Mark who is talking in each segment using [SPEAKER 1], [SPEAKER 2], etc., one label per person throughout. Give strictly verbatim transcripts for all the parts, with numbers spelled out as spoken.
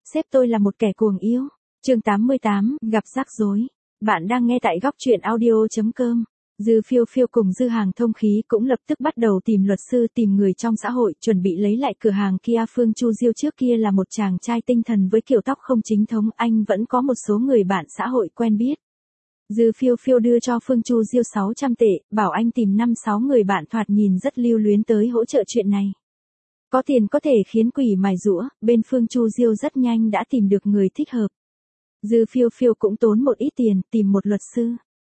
[SPEAKER 1] sếp tôi là một kẻ cuồng yêu. Chương tám mươi tám, gặp rắc rối. Bạn đang nghe tại góc truyện audio chấm com. Dư Phiêu Phiêu cùng Dư Hàng thông khí cũng lập tức bắt đầu tìm luật sư, tìm người trong xã hội, chuẩn bị lấy lại cửa hàng kia. Phương Chu Diêu trước kia là một chàng trai tinh thần với kiểu tóc không chính thống, anh vẫn có một số người bạn xã hội quen biết. Dư Phiêu Phiêu đưa cho Phương Chu Diêu sáu trăm tệ, bảo anh tìm năm sáu người bạn thoạt nhìn rất lưu luyến tới hỗ trợ chuyện này. Có tiền có thể khiến quỷ mài giũa, bên Phương Chu Diêu rất nhanh đã tìm được người thích hợp. Dư Phiêu Phiêu cũng tốn một ít tiền, tìm một luật sư.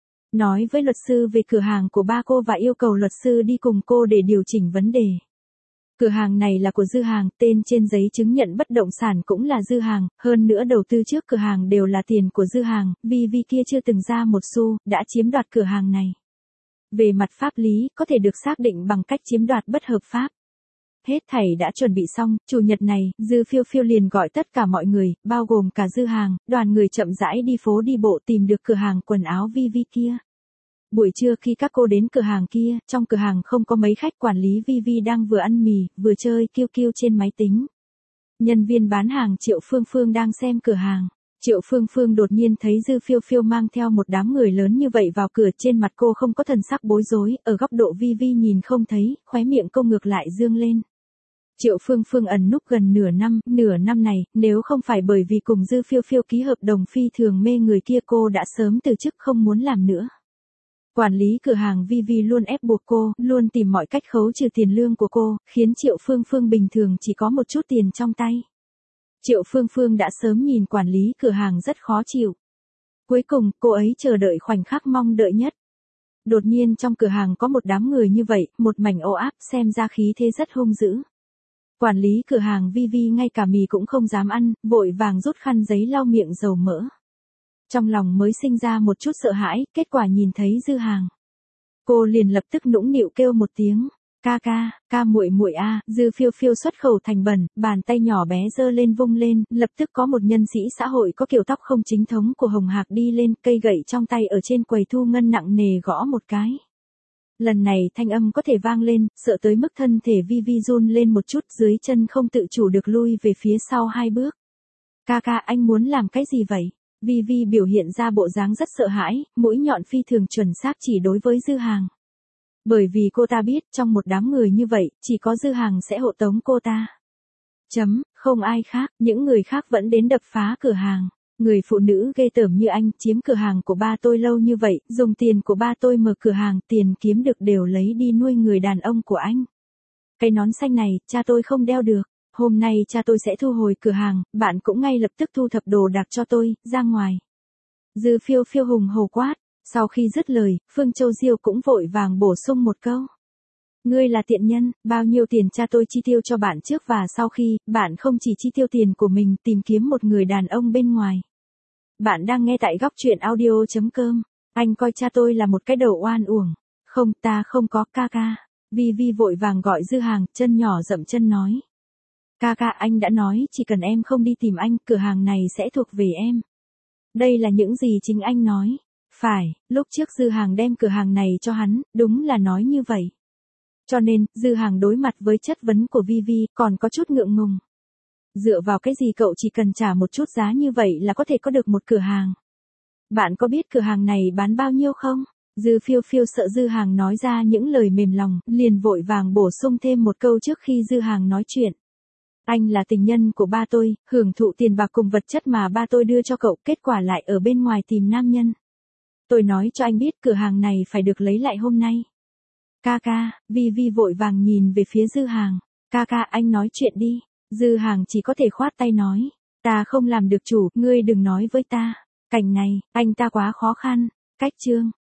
[SPEAKER 1] Nói với luật sư về cửa hàng của ba cô và yêu cầu luật sư đi cùng cô để điều chỉnh vấn đề. Cửa hàng này là của Dư Hàng, tên trên giấy chứng nhận bất động sản cũng là Dư Hàng, hơn nữa đầu tư trước cửa hàng đều là tiền của Dư Hàng, vì vì kia chưa từng ra một xu, đã chiếm đoạt cửa hàng này. Về mặt pháp lý, có thể được xác định bằng cách chiếm đoạt bất hợp pháp. Hết thảy đã chuẩn bị xong, chủ nhật này, Dư Phiêu Phiêu liền gọi tất cả mọi người, bao gồm cả Dư Hàng, đoàn người chậm rãi đi phố đi bộ tìm được cửa hàng quần áo Vi Vi kia. Buổi trưa khi các cô đến cửa hàng kia, trong cửa hàng không có mấy khách, quản lý Vi Vi đang vừa ăn mì, vừa chơi kiêu kiêu trên máy tính. Nhân viên bán hàng Triệu Phương Phương đang xem cửa hàng. Triệu Phương Phương đột nhiên thấy Dư Phiêu Phiêu mang theo một đám người lớn như vậy vào cửa, trên mặt cô không có thần sắc bối rối, ở góc độ Vi Vi nhìn không thấy, khóe miệng cô ngược lại dương lên. Triệu Phương Phương ẩn núp gần nửa năm, nửa năm này, nếu không phải bởi vì cùng Dư Phiêu Phiêu ký hợp đồng phi thường mê người kia cô đã sớm từ chức không muốn làm nữa. Quản lý cửa hàng Vi Vi luôn ép buộc cô, luôn tìm mọi cách khấu trừ tiền lương của cô, khiến Triệu Phương Phương bình thường chỉ có một chút tiền trong tay. Triệu Phương Phương đã sớm nhìn quản lý cửa hàng rất khó chịu. Cuối cùng, cô ấy chờ đợi khoảnh khắc mong đợi nhất. Đột nhiên trong cửa hàng có một đám người như vậy, một mảnh ồ áp, xem ra khí thế rất hung dữ. Quản lý cửa hàng Vi Vi ngay cả mì cũng không dám ăn, vội vàng rút khăn giấy lau miệng dầu mỡ. Trong lòng mới sinh ra một chút sợ hãi, kết quả nhìn thấy Dư Hàng. Cô liền lập tức nũng nịu kêu một tiếng, ca ca, ca muội muội a. Dư Phiêu Phiêu xuất khẩu thành bẩn, bàn tay nhỏ bé giơ lên vung lên, lập tức có một nhân sĩ xã hội có kiểu tóc không chính thống của Hồng Hạc đi lên, cây gậy trong tay ở trên quầy thu ngân nặng nề gõ một cái. Lần này thanh âm có thể vang lên, sợ tới mức thân thể Vi Vi run lên một chút, dưới chân không tự chủ được lui về phía sau hai bước. Ca ca, anh muốn làm cái gì vậy? Vi Vi biểu hiện ra bộ dáng rất sợ hãi, mũi nhọn phi thường chuẩn xác chỉ đối với Dư Hàng. Bởi vì cô ta biết, trong một đám người như vậy, chỉ có Dư Hàng sẽ hộ tống cô ta. Chấm, không ai khác, những người khác vẫn đến đập phá cửa hàng. Người phụ nữ ghê tởm như anh, chiếm cửa hàng của ba tôi lâu như vậy, dùng tiền của ba tôi mở cửa hàng, tiền kiếm được đều lấy đi nuôi người đàn ông của anh. Cái nón xanh này, cha tôi không đeo được. Hôm nay cha tôi sẽ thu hồi cửa hàng, bạn cũng ngay lập tức thu thập đồ đạc cho tôi, ra ngoài. Dư Phiêu Phiêu hùng hổ quát, sau khi dứt lời, Phương Châu Diêu cũng vội vàng bổ sung một câu. Ngươi là tiện nhân, bao nhiêu tiền cha tôi chi tiêu cho bạn trước và sau khi, bạn không chỉ chi tiêu tiền của mình tìm kiếm một người đàn ông bên ngoài. Bạn đang nghe tại góc truyện audio chấm com, anh coi cha tôi là một cái đầu oan uổng. Không, ta không có, ca ca. Vi Vi vội vàng gọi Dư Hàng, chân nhỏ dậm chân nói. Ca ca, anh đã nói chỉ cần em không đi tìm anh, cửa hàng này sẽ thuộc về em. Đây là những gì chính anh nói. Phải, lúc trước Dư Hàng đem cửa hàng này cho hắn, đúng là nói như vậy. Cho nên, Dư Hàng đối mặt với chất vấn của Vi Vi, còn có chút ngượng ngùng. Dựa vào cái gì cậu chỉ cần trả một chút giá như vậy là có thể có được một cửa hàng? Bạn có biết cửa hàng này bán bao nhiêu không? Dư Phiêu Phiêu sợ Dư Hàng nói ra những lời mềm lòng, liền vội vàng bổ sung thêm một câu trước khi Dư Hàng nói chuyện. Anh là tình nhân của ba tôi, hưởng thụ tiền bạc cùng vật chất mà ba tôi đưa cho cậu, kết quả lại ở bên ngoài tìm nam nhân. Tôi nói cho anh biết cửa hàng này phải được lấy lại hôm nay. Ca ca, Vi Vi vội vàng nhìn về phía Dư Hàng. Ca ca, anh nói chuyện đi. Dư Hàng chỉ có thể khoát tay nói. Ta không làm được chủ, ngươi đừng nói với ta. Cảnh này, anh ta quá khó khăn. Cách chương.